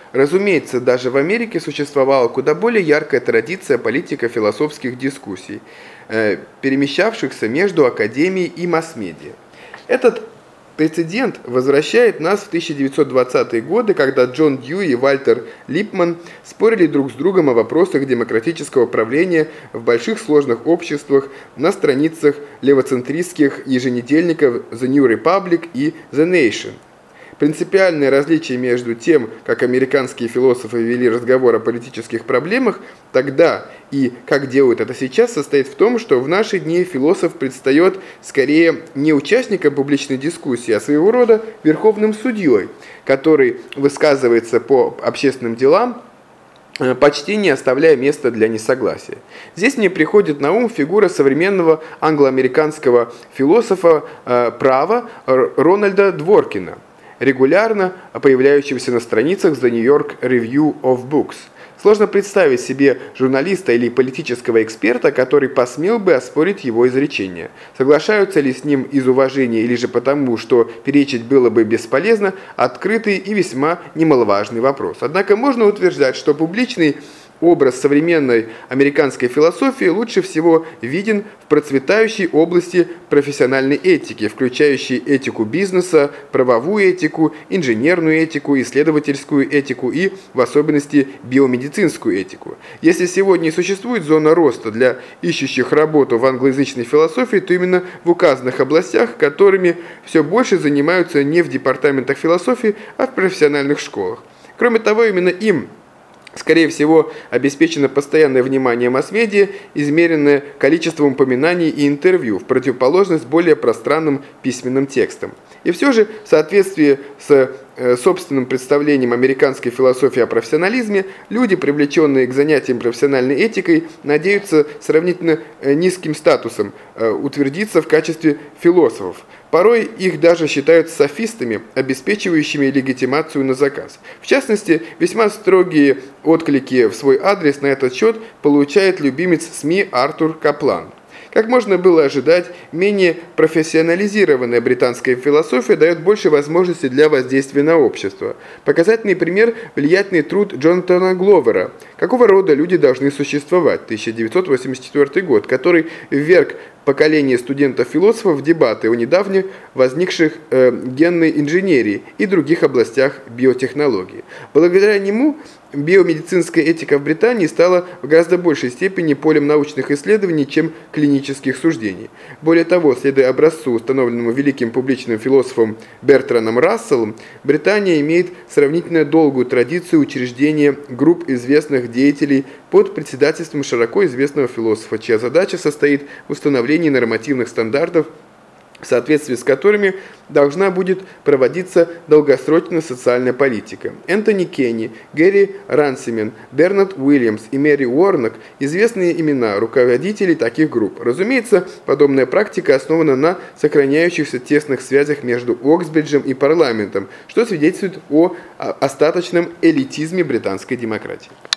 Разумеется, даже в Америке существовала куда более яркая традиция политико-философских дискуссий, перемещавшихся между академией и масс-медиа. Этот прецедент возвращает нас в 1920-е годы, когда Джон Дьюи и Вальтер Липман спорили друг с другом о вопросах демократического правления в больших сложных обществах на страницах левоцентристских еженедельников The New Republic и The Nation. Принципиальное различие между тем, как американские философы вели разговор о политических проблемах тогда и как делают это сейчас, состоит в том, что в наши дни философ предстает скорее не участником публичной дискуссии, а своего рода верховным судьей, который высказывается по общественным делам, почти не оставляя места для несогласия. Здесь мне приходит на ум фигура современного англо-американского философа права Рональда Дворкина, регулярно появляющегося на страницах The New York Review of Books. Сложно представить себе журналиста или политического эксперта, который посмел бы оспорить его изречения. Соглашаются ли с ним из уважения или же потому, что перечить было бы бесполезно, открытый и весьма немаловажный вопрос. Однако можно утверждать, что публичный образ современной американской философии лучше всего виден в процветающей области профессиональной этики, включающей этику бизнеса, правовую этику, инженерную этику, исследовательскую этику и, в особенности, биомедицинскую этику. Если сегодня и существует зона роста для ищущих работу в англоязычной философии, то именно в указанных областях, которыми все больше занимаются не в департаментах философии, а в профессиональных школах. Кроме того, именно им скорее всего, обеспечено постоянное внимание масс-медиа, измеренное количеством упоминаний и интервью, в противоположность более пространным письменным текстам. И все же, в соответствии с собственным представлением американской философии о профессионализме, люди, привлеченные к занятиям профессиональной этикой, надеются сравнительно низким статусом утвердиться в качестве философов. Порой их даже считают софистами, обеспечивающими легитимацию на заказ. В частности, весьма строгие отклики в свой адрес на этот счет получает любимец СМИ Артур Каплан. Как можно было ожидать, менее профессионализированная британская философия дает больше возможностей для воздействия на общество. Показательный пример – влиятельный труд Джонатана Гловера «Какого рода люди должны существовать» 1984 год, который вверг поколение студентов-философов в дебаты о недавно возникших генной инженерии и других областях биотехнологии. Благодаря нему биомедицинская этика в Британии стала в гораздо большей степени полем научных исследований, чем клинических суждений. Более того, следуя образцу, установленному великим публичным философом Бертраном Расселом, Британия имеет сравнительно долгую традицию учреждения групп известных деятелей под председательством широко известного философа, чья задача состоит в установлении нормативных стандартов, в соответствии с которыми должна будет проводиться долгосрочная социальная политика. Энтони Кенни, Гэри Рансимен, Бернард Уильямс и Мэри Уорнок – известные имена руководителей таких групп. Разумеется, подобная практика основана на сохраняющихся тесных связях между Оксбриджем и парламентом, что свидетельствует о остаточном элитизме британской демократии.